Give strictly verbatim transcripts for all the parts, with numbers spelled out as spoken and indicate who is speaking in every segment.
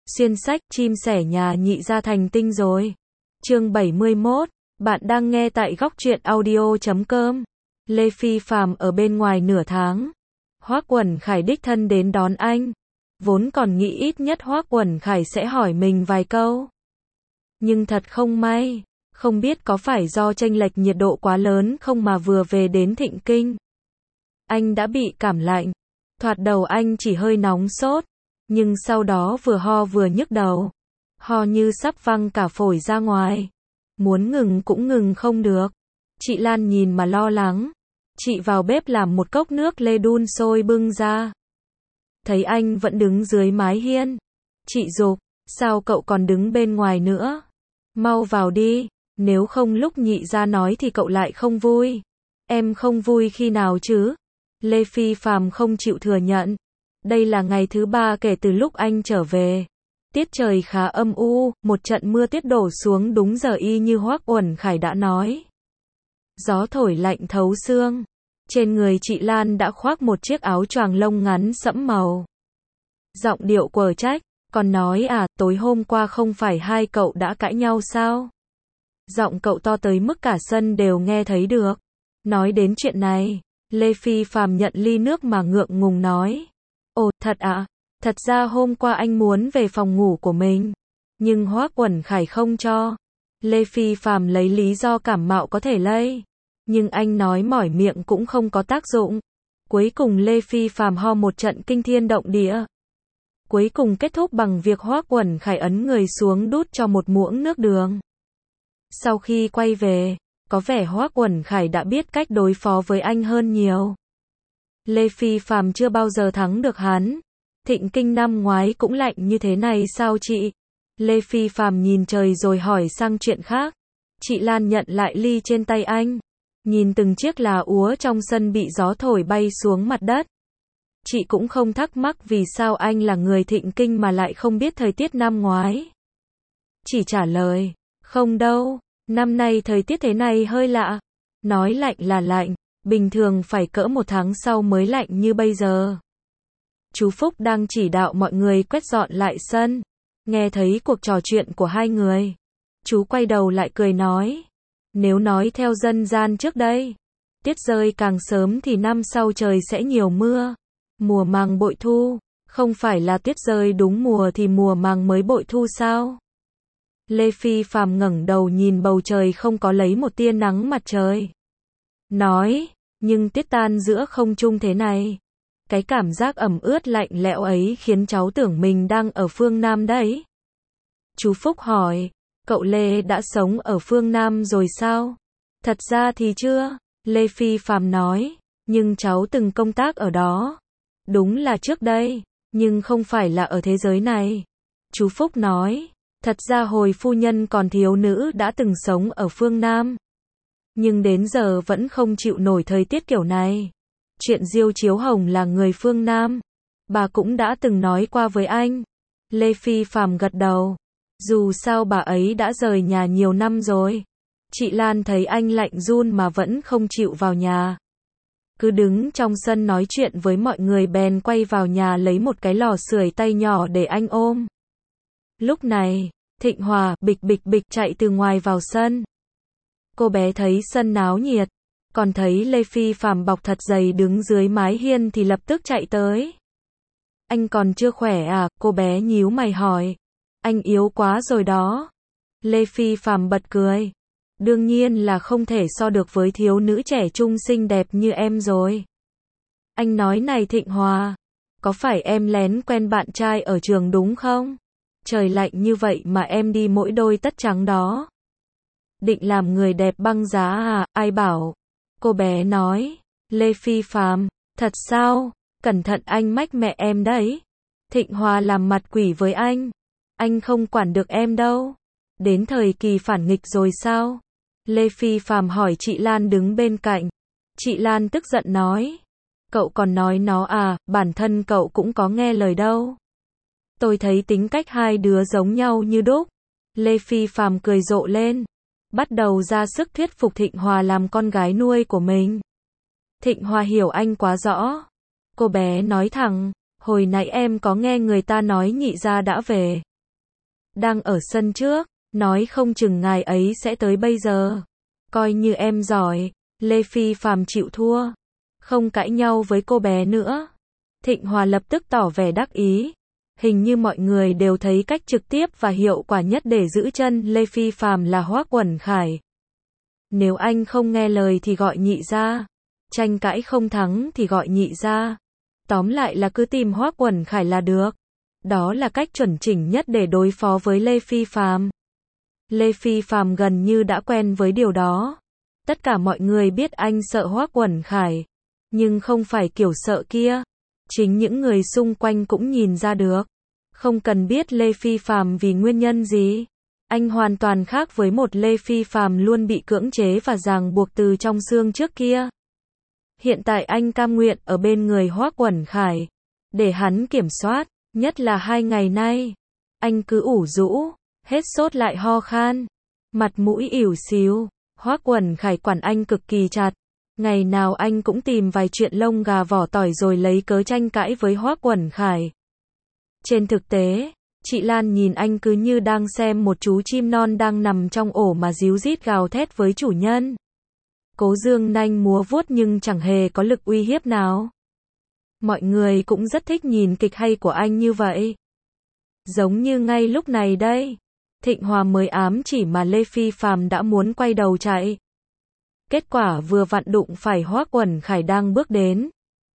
Speaker 1: Xuyên sách, chim sẻ nhà nhị gia thành tinh rồi. Chương bảy mươi mốt, bạn đang nghe tại góc truyện audio chấm com. Lê Phi Phạm ở bên ngoài nửa tháng. Hoắc Uẩn Khải đích thân đến đón anh. Vốn còn nghĩ ít nhất Hoắc Uẩn Khải sẽ hỏi mình vài câu. Nhưng thật không may, không biết có phải do chênh lệch nhiệt độ quá lớn không mà vừa về đến Thịnh Kinh. Anh đã bị cảm lạnh. Thoạt đầu anh chỉ hơi nóng sốt, nhưng sau đó vừa ho vừa nhức đầu. Ho như sắp văng cả phổi ra ngoài. Muốn ngừng cũng ngừng không được. Chị Lan nhìn mà lo lắng. Chị vào bếp làm một cốc nước lê đun sôi bưng ra. Thấy anh vẫn đứng dưới mái hiên. Chị giục, sao cậu còn đứng bên ngoài nữa? Mau vào đi, nếu không lúc nhị gia nói thì cậu lại không vui. Em không vui khi nào chứ? Lê Phi Phạm không chịu thừa nhận. Đây là ngày thứ ba kể từ lúc anh trở về. Tiết trời khá âm u, một trận mưa tuyết đổ xuống đúng giờ y như Hoắc Uẩn Khải đã nói. Gió thổi lạnh thấu xương. Trên người chị Lan đã khoác một chiếc áo choàng lông ngắn sẫm màu. Giọng điệu quở trách, còn nói à, tối hôm qua không phải hai cậu đã cãi nhau sao? Giọng cậu to tới mức cả sân đều nghe thấy được. Nói đến chuyện này, Lê Phi Phạm nhận ly nước mà ngượng ngùng nói. Ồ, thật ạ, à? Thật ra hôm qua anh muốn về phòng ngủ của mình. Nhưng Hoắc Uẩn Khải không cho. Lê Phi Phạm lấy lý do cảm mạo có thể lây. Nhưng anh nói mỏi miệng cũng không có tác dụng. Cuối cùng Lê Phi Phạm ho một trận kinh thiên động địa. Cuối cùng kết thúc bằng việc Hoắc Uẩn Khải ấn người xuống đút cho một muỗng nước đường. Sau khi quay về, có vẻ Hoắc Uẩn Khải đã biết cách đối phó với anh hơn nhiều. Lê Phi Phạm chưa bao giờ thắng được hắn. Thịnh Kinh năm ngoái cũng lạnh như thế này sao chị? Lê Phi Phạm nhìn trời rồi hỏi sang chuyện khác. Chị Lan nhận lại ly trên tay anh. Nhìn từng chiếc lá úa trong sân bị gió thổi bay xuống mặt đất. Chị cũng không thắc mắc vì sao anh là người Thịnh Kinh mà lại không biết thời tiết năm ngoái. Chỉ trả lời, không đâu, năm nay thời tiết thế này hơi lạ. Nói lạnh là lạnh, bình thường phải cỡ một tháng sau mới lạnh như bây giờ. Chú Phúc đang chỉ đạo mọi người quét dọn lại sân. Nghe thấy cuộc trò chuyện của hai người. Chú quay đầu lại cười nói. Nếu nói theo dân gian trước đây, tiết rơi càng sớm thì năm sau trời sẽ nhiều mưa. Mùa màng bội thu, không phải là tuyết rơi đúng mùa thì mùa màng mới bội thu sao? Lê Phi Phạm ngẩng đầu nhìn bầu trời không có lấy một tia nắng mặt trời. Nói, nhưng tuyết tan giữa không trung thế này. Cái cảm giác ẩm ướt lạnh lẽo ấy khiến cháu tưởng mình đang ở phương Nam đấy. Chú Phúc hỏi, cậu Lê đã sống ở phương Nam rồi sao? Thật ra thì chưa, Lê Phi Phạm nói, nhưng cháu từng công tác ở đó. Đúng là trước đây, nhưng không phải là ở thế giới này. Chú Phúc nói, thật ra hồi phu nhân còn thiếu nữ đã từng sống ở phương Nam. Nhưng đến giờ vẫn không chịu nổi thời tiết kiểu này. Chuyện Diêu Chiếu Hồng là người phương Nam. Bà cũng đã từng nói qua với anh. Lê Phi Phạm gật đầu. Dù sao bà ấy đã rời nhà nhiều năm rồi. Chị Lan thấy anh lạnh run mà vẫn không chịu vào nhà. Cứ đứng trong sân nói chuyện với mọi người bèn quay vào nhà lấy một cái lò sưởi tay nhỏ để anh ôm. Lúc này, Thịnh Hòa bịch bịch bịch chạy từ ngoài vào sân. Cô bé thấy sân náo nhiệt, còn thấy Lê Phi Phạm bọc thật dày đứng dưới mái hiên thì lập tức chạy tới. Anh còn chưa khỏe à? Cô bé nhíu mày hỏi. Anh yếu quá rồi đó. Lê Phi Phạm bật cười. Đương nhiên là không thể so được với thiếu nữ trẻ trung xinh đẹp như em rồi. Anh nói này Thịnh Hòa, có phải em lén quen bạn trai ở trường đúng không? Trời lạnh như vậy mà em đi mỗi đôi tất trắng đó. Định làm người đẹp băng giá à? Ai bảo? Cô bé nói. Lê Phi Phạm, thật sao? Cẩn thận anh mách mẹ em đấy. Thịnh Hòa làm mặt quỷ với anh. Anh không quản được em đâu. Đến thời kỳ phản nghịch rồi sao? Lê Phi Phạm hỏi chị Lan đứng bên cạnh. Chị Lan tức giận nói. Cậu còn nói nó à, bản thân cậu cũng có nghe lời đâu. Tôi thấy tính cách hai đứa giống nhau như đúc. Lê Phi Phạm cười rộ lên. Bắt đầu ra sức thuyết phục Thịnh Hòa làm con gái nuôi của mình. Thịnh Hòa hiểu anh quá rõ. Cô bé nói thẳng. Hồi nãy em có nghe người ta nói nhị gia đã về. đang ở sân trước, nói không chừng ngài ấy sẽ tới bây giờ. Coi như em giỏi, Lê Phi Phạm chịu thua, không cãi nhau với cô bé nữa. Thịnh Hòa lập tức tỏ vẻ đắc ý. Hình như mọi người đều thấy cách trực tiếp và hiệu quả nhất để giữ chân Lê Phi Phạm là Hoắc Uẩn Khải. Nếu anh không nghe lời thì gọi nhị ra, tranh cãi không thắng thì gọi nhị ra. Tóm lại là cứ tìm Hoắc Uẩn Khải là được. Đó là cách chuẩn chỉnh nhất để đối phó với Lê Phi Phạm. Lê Phi Phạm gần như đã quen với điều đó. Tất cả mọi người biết anh sợ Hoắc Uẩn Khải, nhưng không phải kiểu sợ kia. Chính những người xung quanh cũng nhìn ra được. Không cần biết Lê Phi Phạm vì nguyên nhân gì. Anh hoàn toàn khác với một Lê Phi Phạm luôn bị cưỡng chế và ràng buộc từ trong xương trước kia. Hiện tại anh cam nguyện ở bên người Hoắc Uẩn Khải, để hắn kiểm soát, nhất là hai ngày nay. Anh cứ ủ rũ, hết sốt lại ho khan, mặt mũi ỉu xìu. Hoắc Uẩn Khải quản anh cực kỳ chặt. Ngày nào anh cũng tìm vài chuyện lông gà vỏ tỏi rồi lấy cớ tranh cãi với Hoắc Uẩn Khải. Trên thực tế, chị Lan nhìn anh cứ như đang xem một chú chim non đang nằm trong ổ mà ríu rít gào thét với chủ nhân. Cố dương nanh múa vuốt nhưng chẳng hề có lực uy hiếp nào. Mọi người cũng rất thích nhìn kịch hay của anh như vậy. Giống như ngay lúc này đây, Thịnh Hòa mới ám chỉ mà Lê Phi Phạm đã muốn quay đầu chạy. Kết quả vừa vặn đụng phải Hoắc Uẩn Khải đang bước đến.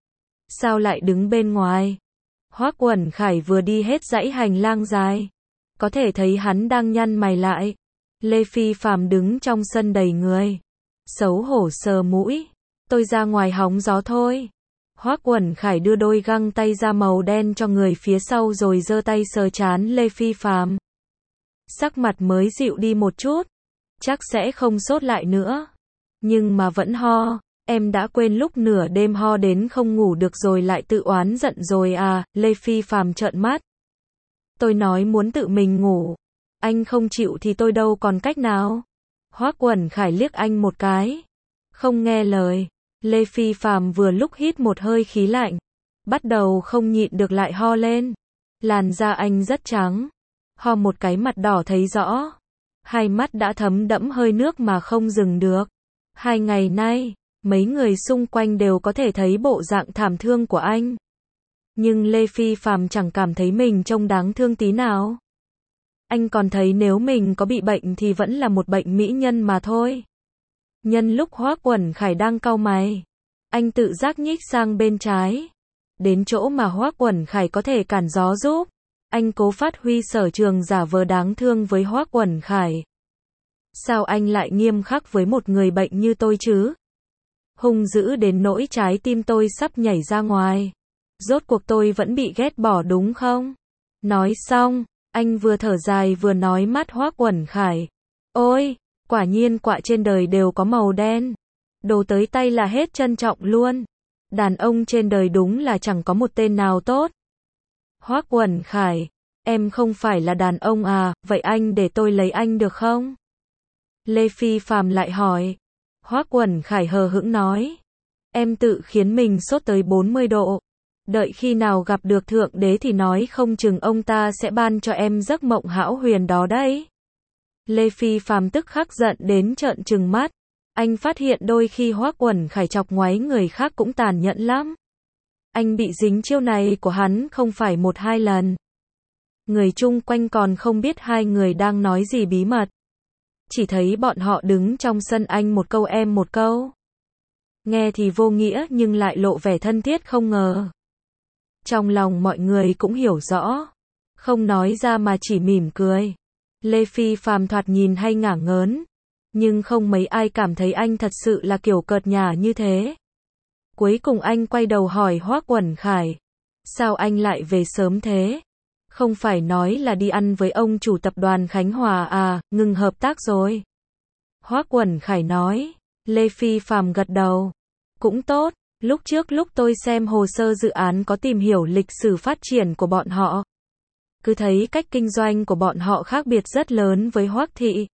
Speaker 1: Sao lại đứng bên ngoài? Hoắc Uẩn Khải vừa đi hết dãy hành lang dài, có thể thấy hắn đang nhăn mày lại. Lê Phi Phạm đứng trong sân đầy người, xấu hổ sờ mũi. Tôi ra ngoài hóng gió thôi. Hoắc Uẩn Khải đưa đôi găng tay da màu đen cho người phía sau rồi giơ tay sờ trán Lê Phi Phạm. Sắc mặt mới dịu đi một chút, chắc sẽ không sốt lại nữa. Nhưng mà vẫn ho, em đã quên lúc nửa đêm ho đến không ngủ được rồi lại tự oán giận rồi à? Lê Phi Phạm trợn mắt. Tôi nói muốn tự mình ngủ, anh không chịu thì tôi đâu còn cách nào. Hoắc Uẩn Khải liếc anh một cái, không nghe lời. Lê Phi Phạm vừa lúc hít một hơi khí lạnh, bắt đầu không nhịn được lại ho lên. Làn da anh rất trắng, ho một cái mặt đỏ thấy rõ, hai mắt đã thấm đẫm hơi nước mà không dừng được. Hai ngày nay, mấy người xung quanh đều có thể thấy bộ dạng thảm thương của anh. Nhưng Lê Phi Phạm chẳng cảm thấy mình trông đáng thương tí nào. Anh còn thấy nếu mình có bị bệnh thì vẫn là một bệnh mỹ nhân mà thôi. Nhân lúc Hoắc Uẩn Khải đang cau mày, anh tự giác nhích sang bên trái, đến chỗ mà Hoắc Uẩn Khải có thể cản gió giúp. Anh cố phát huy sở trường giả vờ đáng thương với Hoắc Uẩn Khải. Sao anh lại nghiêm khắc với một người bệnh như tôi chứ? Hung dữ đến nỗi trái tim tôi sắp nhảy ra ngoài. Rốt cuộc tôi vẫn bị ghét bỏ đúng không? Nói xong, anh vừa thở dài vừa nói mắt Hoắc Uẩn Khải. Ôi, quả nhiên quạ trên đời đều có màu đen. Đồ tới tay là hết trân trọng luôn. Đàn ông trên đời đúng là chẳng có một tên nào tốt. Hoắc Uẩn Khải, em không phải là đàn ông à, vậy anh để tôi lấy anh được không? Lê Phi Phạm lại hỏi. Hoắc Uẩn Khải hờ hững nói. Em tự khiến mình sốt tới bốn mươi độ. Đợi khi nào gặp được Thượng Đế thì nói không chừng ông ta sẽ ban cho em giấc mộng hão huyền đó đấy. Lê Phi Phạm tức khắc giận đến trợn trừng mắt. Anh phát hiện đôi khi Hoắc Uẩn Khải chọc ngoáy người khác cũng tàn nhẫn lắm. Anh bị dính chiêu này của hắn không phải một hai lần. Người chung quanh còn không biết hai người đang nói gì bí mật. Chỉ thấy bọn họ đứng trong sân anh một câu em một câu. Nghe thì vô nghĩa nhưng lại lộ vẻ thân thiết không ngờ. Trong lòng mọi người cũng hiểu rõ. Không nói ra mà chỉ mỉm cười. Lê Phi Phạm thoạt nhìn hay ngả ngớn. Nhưng không mấy ai cảm thấy anh thật sự là kiểu cợt nhả như thế. Cuối cùng anh quay đầu hỏi Hoắc Uẩn Khải. Sao anh lại về sớm thế? Không phải nói là đi ăn với ông chủ tập đoàn Khánh Hòa à, ngừng hợp tác rồi. Hoắc Uẩn Khải nói. Lê Phi Phạm gật đầu. Cũng tốt, lúc trước lúc tôi xem hồ sơ dự án có tìm hiểu lịch sử phát triển của bọn họ. Cứ thấy cách kinh doanh của bọn họ khác biệt rất lớn với Hoắc thị.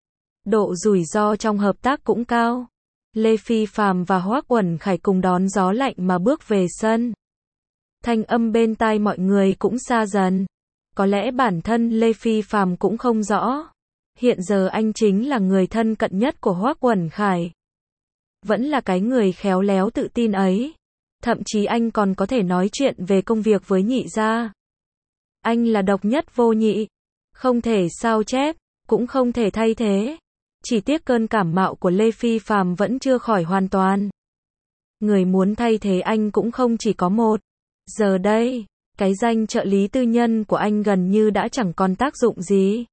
Speaker 1: Độ rủi ro trong hợp tác cũng cao. Lê Phi Phạm và Hoắc Uẩn Khải cùng đón gió lạnh mà bước về sân. Thanh âm bên tai mọi người cũng xa dần. Có lẽ bản thân Lê Phi Phạm cũng không rõ. Hiện giờ anh chính là người thân cận nhất của Hoắc Uẩn Khải. Vẫn là cái người khéo léo tự tin ấy. Thậm chí anh còn có thể nói chuyện về công việc với nhị gia. Anh là độc nhất vô nhị. Không thể sao chép, cũng không thể thay thế. Chỉ tiếc cơn cảm mạo của Lê Phi Phạm vẫn chưa khỏi hoàn toàn. Người muốn thay thế anh cũng không chỉ có một. Giờ đây, cái danh trợ lý tư nhân của anh gần như đã chẳng còn tác dụng gì.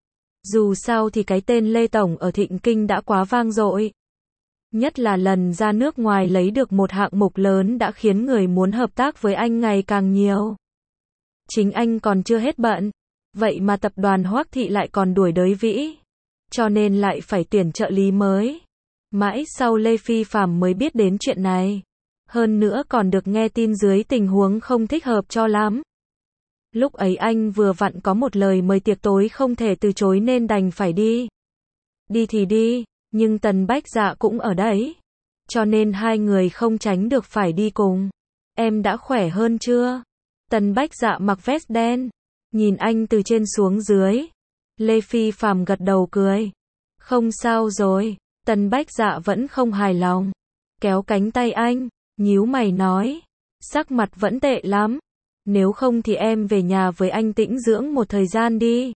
Speaker 1: Dù sao thì cái tên Lê Tổng ở Thịnh Kinh đã quá vang dội. Nhất là lần ra nước ngoài lấy được một hạng mục lớn đã khiến người muốn hợp tác với anh ngày càng nhiều. Chính anh còn chưa hết bận. Vậy mà tập đoàn Hoắc Thị lại còn đuổi đới vĩ. Cho nên lại phải tuyển trợ lý mới. Mãi sau Lê Phi Phạm mới biết đến chuyện này. Hơn nữa còn được nghe tin dưới tình huống không thích hợp cho lắm. Lúc ấy anh vừa vặn có một lời mời tiệc tối không thể từ chối nên đành phải đi. Đi thì đi, nhưng Tần Bách Dạ cũng ở đấy. Cho nên hai người không tránh được phải đi cùng. Em đã khỏe hơn chưa? Tần Bách Dạ mặc vest đen. Nhìn anh từ trên xuống dưới. Lê Phi Phạm gật đầu cười. Không sao rồi. Tần Bách Dạ vẫn không hài lòng. Kéo cánh tay anh. Nhíu mày nói. Sắc mặt vẫn tệ lắm. Nếu không thì em về nhà với anh tĩnh dưỡng một thời gian đi.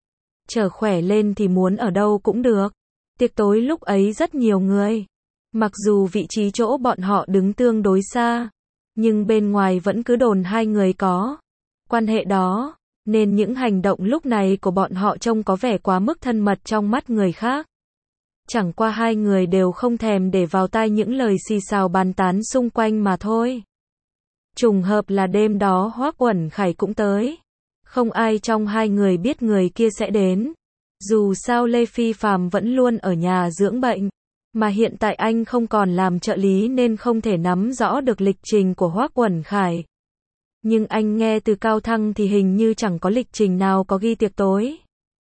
Speaker 1: Chờ khỏe lên thì muốn ở đâu cũng được. Tiệc tối lúc ấy rất nhiều người. Mặc dù vị trí chỗ bọn họ đứng tương đối xa. Nhưng bên ngoài vẫn cứ đồn hai người có quan hệ đó. Nên những hành động lúc này của bọn họ trông có vẻ quá mức thân mật trong mắt người khác. Chẳng qua hai người đều không thèm để vào tai những lời xì xào bàn tán xung quanh mà thôi. Trùng hợp là đêm đó Hoắc Uẩn Khải cũng tới. Không ai trong hai người biết người kia sẽ đến. Dù sao Lê Phi Phạm vẫn luôn ở nhà dưỡng bệnh. Mà hiện tại anh không còn làm trợ lý nên không thể nắm rõ được lịch trình của Hoắc Uẩn Khải. Nhưng anh nghe từ Cao Thăng thì hình như chẳng có lịch trình nào có ghi tiệc tối.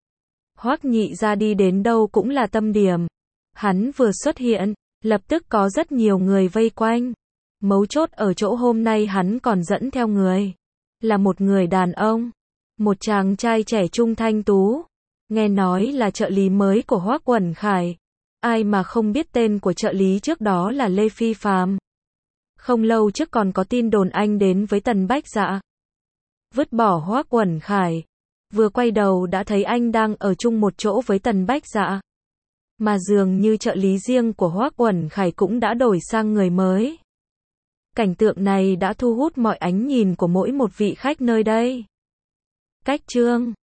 Speaker 1: Hoắc nhị ra đi đến đâu cũng là tâm điểm. Hắn vừa xuất hiện, lập tức có rất nhiều người vây quanh. Mấu chốt ở chỗ hôm nay hắn còn dẫn theo người. Là một người đàn ông. Một chàng trai trẻ trung thanh tú. Nghe nói là trợ lý mới của Hoắc Uẩn Khải. Ai mà không biết tên của trợ lý trước đó là Lê Phi Phạm. Không lâu trước còn có tin đồn anh đến với Tần Bách Dạ. Vứt bỏ Hoắc Uẩn Khải. Vừa quay đầu đã thấy anh đang ở chung một chỗ với Tần Bách Dạ. Mà dường như trợ lý riêng của Hoắc Uẩn Khải cũng đã đổi sang người mới. Cảnh tượng này đã thu hút mọi ánh nhìn của mỗi một vị khách nơi đây. Cách chương